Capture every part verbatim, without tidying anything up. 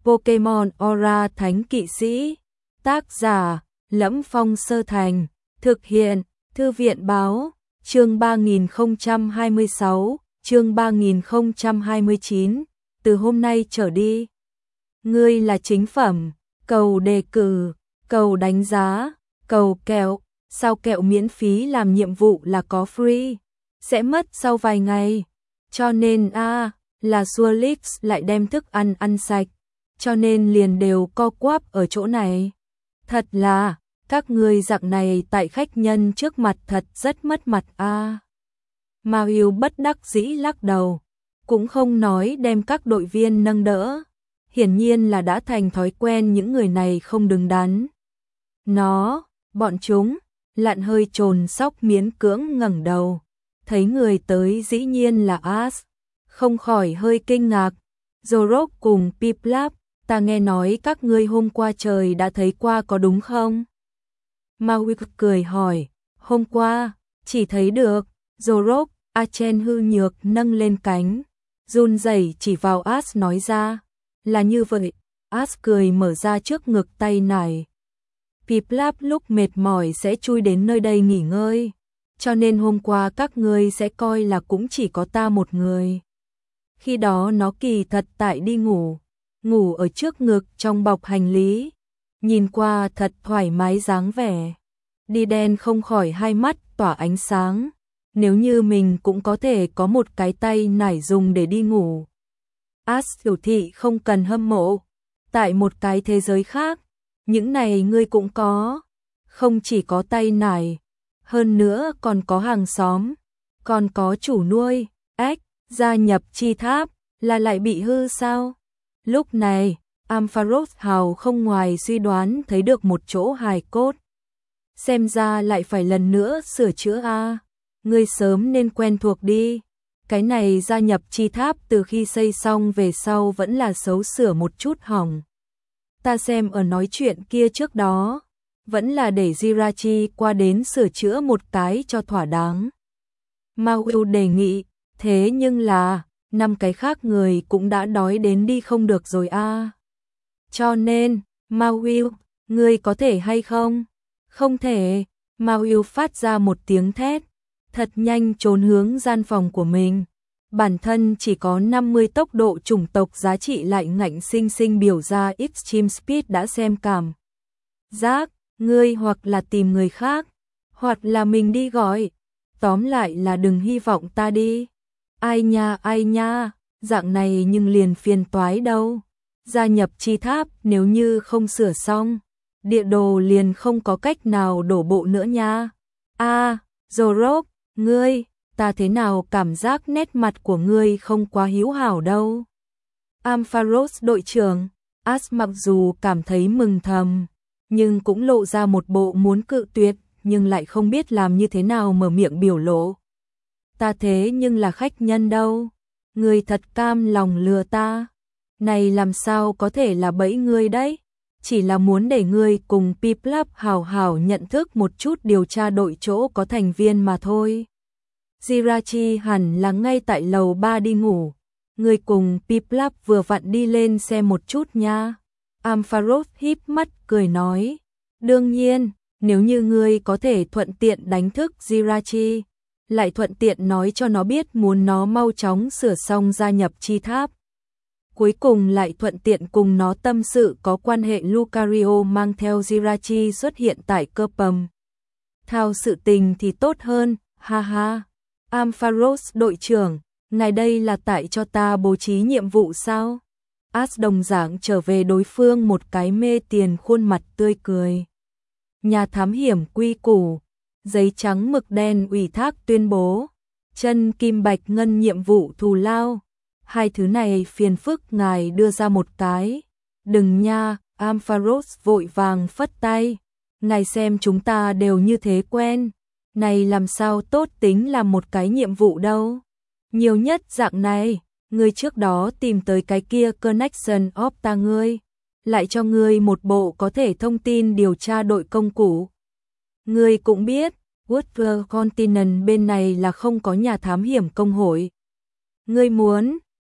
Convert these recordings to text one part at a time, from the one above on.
Pokemon Aura Thánh Kỵ Sĩ. Tác giả: Lẫm Phong Sơ Thành. Thực hiện: Thư viện Báo. Chương ba nghìn không trăm hai mươi sáu, chương ba nghìn không trăm hai mươi chín. Từ hôm nay trở đi, ngươi là chính phẩm. Cầu đề cử, cầu đánh giá, cầu kẹo. Sao kẹo miễn phí làm nhiệm vụ là có free, sẽ mất sau vài ngày. Cho nên a à, là Sualix lại đem thức ăn ăn sạch, cho nên liền đều co quắp ở chỗ này. Thật là, các ngươi dạng này tại khách nhân trước mặt thật rất mất mặt a. À. Mario bất đắc dĩ lắc đầu, cũng không nói đem các đội viên nâng đỡ. Hiển nhiên là đã thành thói quen những người này không đứng đắn. Nó, bọn chúng, Lặn hơi trồn sóc miễn cưỡng ngẩng đầu, thấy người tới dĩ nhiên là Ash, không khỏi hơi kinh ngạc. Zorok cùng Piplup, ta nghe nói các ngươi hôm qua trời đã thấy qua có đúng không? Maui cười hỏi, hôm qua, chỉ thấy được. Zorok, Achen hư nhược nâng lên cánh, run rẩy chỉ vào Ash nói ra, là như vậy. Ash cười mở ra trước ngực tay nải. Piplup lúc mệt mỏi sẽ chui đến nơi đây nghỉ ngơi, cho nên hôm qua các ngươi sẽ coi là cũng chỉ có ta một người. Khi đó nó kỳ thật tại đi ngủ, ngủ ở trước ngực trong bọc hành lý, nhìn qua thật thoải mái dáng vẻ. Đi đen không khỏi hai mắt tỏa ánh sáng, nếu như mình cũng có thể có một cái tay nải dùng để đi ngủ. Ash biểu thị không cần hâm mộ, tại một cái thế giới khác, những này ngươi cũng có, không chỉ có tay nải, hơn nữa còn có hàng xóm, còn có chủ nuôi. Ếch, gia nhập chi tháp, là lại bị hư sao? Lúc này, Ampharos Hào không ngoài suy đoán thấy được một chỗ hài cốt. Xem ra lại phải lần nữa sửa chữa a. Ngươi sớm nên quen thuộc đi. Cái này gia nhập chi tháp từ khi xây xong về sau vẫn là xấu sửa một chút hỏng. Ta xem ở nói chuyện kia trước đó, vẫn là để Jirachi qua đến sửa chữa một cái cho thỏa đáng. Maui đề nghị, thế nhưng là, năm cái khác người cũng đã đói đến đi không được rồi a. À. Cho nên, Maui, ngươi có thể hay không? Không thể. Maui phát ra một tiếng thét, thật nhanh trốn hướng gian phòng của mình. Bản thân chỉ có năm mươi tốc độ chủng tộc giá trị lại ngạnh sinh sinh biểu ra Extreme Speed đã xem cảm giác, ngươi hoặc là tìm người khác, hoặc là mình đi gọi. Tóm lại là đừng hy vọng ta đi. Ai nha ai nha, dạng này nhưng liền phiền toái đâu. Gia nhập chi tháp nếu như không sửa xong, địa đồ liền không có cách nào đổ bộ nữa nha. A, à, Zorok, ngươi, ta thế nào cảm giác nét mặt của ngươi không quá hiếu hảo đâu. Ampharos đội trưởng, Ash mặc dù cảm thấy mừng thầm, nhưng cũng lộ ra một bộ muốn cự tuyệt, nhưng lại không biết làm như thế nào mở miệng biểu lộ. Ta thế nhưng là khách nhân đâu, ngươi thật cam lòng lừa ta. Này làm sao có thể là bẫy ngươi đấy, chỉ là muốn để ngươi cùng Piplup hào hào nhận thức một chút điều tra đội chỗ có thành viên mà thôi. Jirachi hẳn là ngay tại lầu ba đi ngủ, ngươi cùng Piplup vừa vặn đi lên xem một chút nha. Ampharos híp mắt cười nói, đương nhiên, nếu như ngươi có thể thuận tiện đánh thức Jirachi, lại thuận tiện nói cho nó biết muốn nó mau chóng sửa xong gia nhập chi tháp. Cuối cùng lại thuận tiện cùng nó tâm sự có quan hệ Lucario mang theo Jirachi xuất hiện tại cơ pầm. Thao sự tình thì tốt hơn, ha ha. Ampharos đội trưởng, ngài đây là tại cho ta bố trí nhiệm vụ sao? Ash đồng dạng trở về đối phương một cái mê tiền khuôn mặt tươi cười. Nhà thám hiểm quy củ, giấy trắng mực đen ủy thác tuyên bố, chân kim bạch ngân nhiệm vụ thù lao. Hai thứ này phiền phức ngài đưa ra một cái. Đừng nha, Ampharos vội vàng phất tay. Ngài xem chúng ta đều như thế quen. Này làm sao tốt tính làm một cái nhiệm vụ đâu. Nhiều nhất dạng này, ngươi trước đó tìm tới cái kia Connection of ta ngươi. Lại cho ngươi một bộ có thể thông tin điều tra đội công cụ. Ngươi cũng biết, Woodward Continent bên này là không có nhà thám hiểm công hội. Ngươi muốn,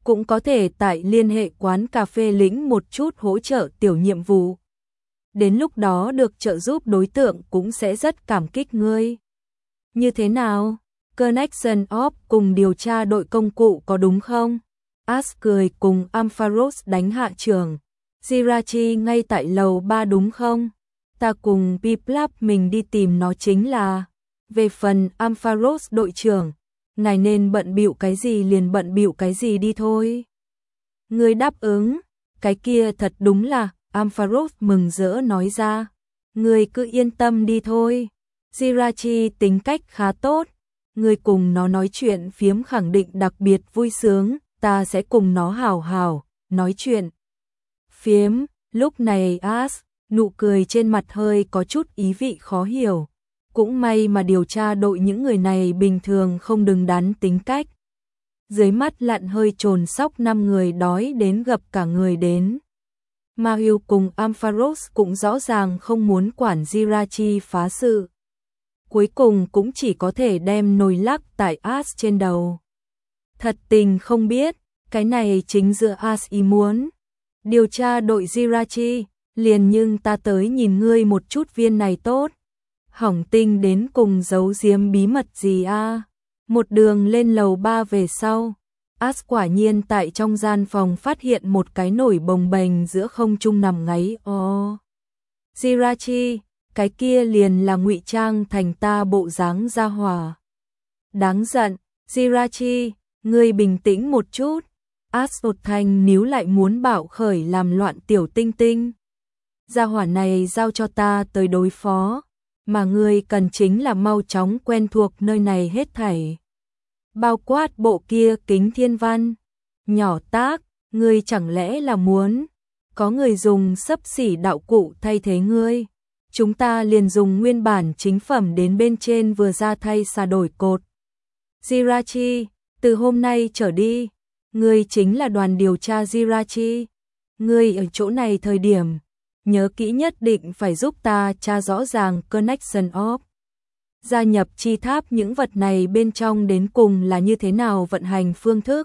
cũng có thể tại liên hệ quán cà phê lĩnh một chút hỗ trợ tiểu nhiệm vụ. Đến lúc đó được trợ giúp đối tượng cũng sẽ rất cảm kích ngươi. Như thế nào? Connection of cùng điều tra đội công cụ có đúng không? Ash cười cùng Ampharos đánh hạ trưởng. Jirachi ngay tại lầu ba đúng không? Ta cùng Piplap mình đi tìm nó chính là. Về phần Ampharos đội trưởng, ngài nên bận bịu cái gì liền bận bịu cái gì đi thôi. Người đáp ứng, cái kia thật đúng là, Ampharos mừng rỡ nói ra. Người cứ yên tâm đi thôi. Jirachi tính cách khá tốt. Người cùng nó nói chuyện phiếm khẳng định đặc biệt vui sướng, ta sẽ cùng nó hào hào, nói chuyện. Phiếm, lúc này Ash, nụ cười trên mặt hơi có chút ý vị khó hiểu. Cũng may mà điều tra đội những người này bình thường không đứng đắn tính cách. Dưới mắt lặn hơi trồn sóc năm người đói đến gặp cả người đến. Mahil cùng Ampharos cũng rõ ràng không muốn quản Jirachi phá sự. Cuối cùng cũng chỉ có thể đem nồi lắc tại Ash trên đầu. Thật tình không biết, cái này chính giữa Ash ý muốn. Điều tra đội Jirachi, liền nhưng ta tới nhìn ngươi một chút viên này tốt. Hỏng tinh đến cùng giấu giếm bí mật gì a? À? Một đường lên lầu ba về sau, Ash quả nhiên tại trong gian phòng phát hiện một cái nồi bồng bềnh giữa không trung nằm ngáy o. Jirachi, cái kia liền là ngụy trang thành ta bộ dáng gia hỏa. Đáng giận, Jirachi, ngươi bình tĩnh một chút. Ash một thanh níu lại muốn bạo khởi làm loạn tiểu tinh tinh. Gia hỏa này giao cho ta tới đối phó, mà ngươi cần chính là mau chóng quen thuộc nơi này hết thảy. Bao quát bộ kia kính thiên văn. Nhỏ tác, ngươi chẳng lẽ là muốn có người dùng xấp xỉ đạo cụ thay thế ngươi? Chúng ta liền dùng nguyên bản chính phẩm đến bên trên vừa ra thay xà đổi cột. Jirachi, từ hôm nay trở đi, ngươi chính là đoàn điều tra Jirachi. Ngươi ở chỗ này thời điểm, nhớ kỹ nhất định phải giúp ta tra rõ ràng connection of. Gia nhập chi tháp những vật này bên trong đến cùng là như thế nào vận hành phương thức.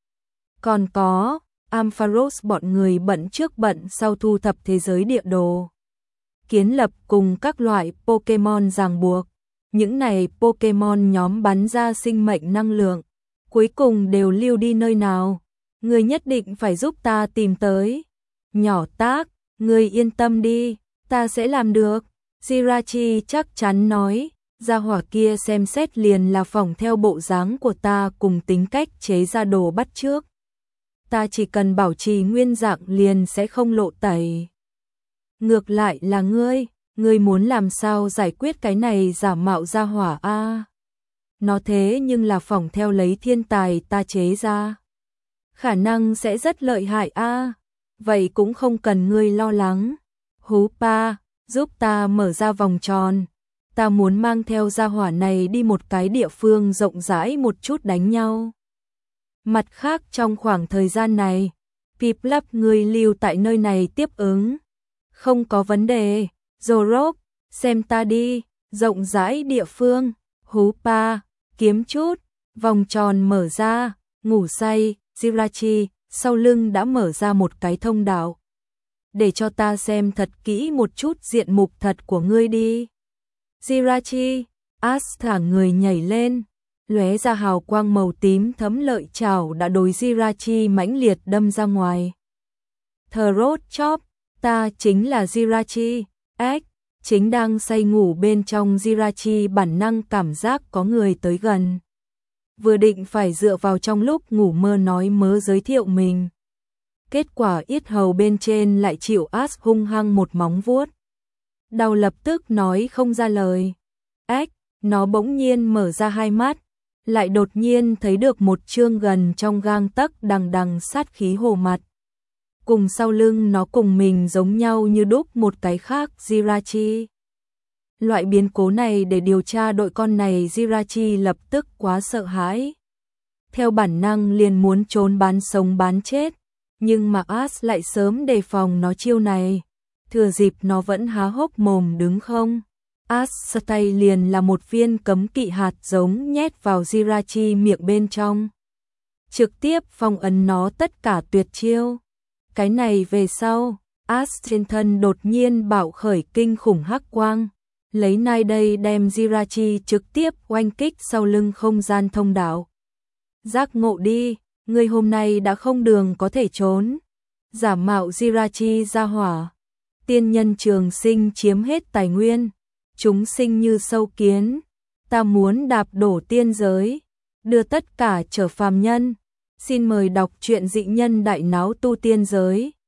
Còn có, Ampharos bọn người bận trước bận sau thu thập thế giới địa đồ. Kiến lập cùng các loại Pokemon ràng buộc. Những này Pokemon nhóm bắn ra sinh mệnh năng lượng. Cuối cùng đều lưu đi nơi nào. Người nhất định phải giúp ta tìm tới. Nhỏ tác, người yên tâm đi, ta sẽ làm được. Jirachi chắc chắn nói. Gia hỏa kia xem xét liền là phỏng theo bộ dáng của ta cùng tính cách chế ra đồ bắt chước. Ta chỉ cần bảo trì nguyên dạng liền sẽ không lộ tẩy. Ngược lại là ngươi, ngươi muốn làm sao giải quyết cái này giả mạo gia hỏa a? À, nó thế nhưng là phỏng theo lấy thiên tài ta chế ra. Khả năng sẽ rất lợi hại a. À, vậy cũng không cần ngươi lo lắng. Hú pa, giúp ta mở ra vòng tròn. Ta muốn mang theo gia hỏa này đi một cái địa phương rộng rãi một chút đánh nhau. Mặt khác trong khoảng thời gian này, Piplap người lưu tại nơi này tiếp ứng. Không có vấn đề, Zorok, xem ta đi, rộng rãi địa phương, hú pa, kiếm chút, vòng tròn mở ra, ngủ say, Jirachi, sau lưng đã mở ra một cái thông đạo. Để cho ta xem thật kỹ một chút diện mục thật của ngươi đi. Jirachi, Ash thả người nhảy lên, lóe ra hào quang màu tím thấm lợi chảo đã đối Jirachi mãnh liệt đâm ra ngoài. Throat chop, ta chính là Jirachi, ếch, chính đang say ngủ bên trong Jirachi bản năng cảm giác có người tới gần. Vừa định phải dựa vào trong lúc ngủ mơ nói mớ giới thiệu mình. Kết quả yết hầu bên trên lại chịu Ash hung hăng một móng vuốt. Đau lập tức nói không ra lời. Ếch, nó bỗng nhiên mở ra hai mắt, lại đột nhiên thấy được một trương gần trong gang tấc đằng đằng sát khí hồ mặt. Cùng sau lưng nó cùng mình giống nhau như đúc một cái khác Jirachi. Loại biến cố này để điều tra đội con này Jirachi lập tức quá sợ hãi. Theo bản năng liền muốn trốn bán sống bán chết, nhưng mà Ash lại sớm đề phòng nó chiêu này. Thừa dịp nó vẫn há hốc mồm đứng không, Ash tay liền là một viên cấm kỵ hạt giống nhét vào Jirachi miệng bên trong. trực tiếp phong ấn nó tất cả tuyệt chiêu. Cái này về sau, Ash trên thân đột nhiên bạo khởi kinh khủng hắc quang, lấy nai đây đem Jirachi trực tiếp oanh kích sau lưng không gian thông đạo. Giác ngộ đi, ngươi hôm nay đã không đường có thể trốn. Giả mạo Jirachi ra hỏa. Tiên nhân trường sinh chiếm hết tài nguyên. Chúng sinh như sâu kiến. Ta muốn đạp đổ tiên giới. Đưa tất cả trở phàm nhân. Xin mời đọc truyện dị nhân đại náo tu tiên giới.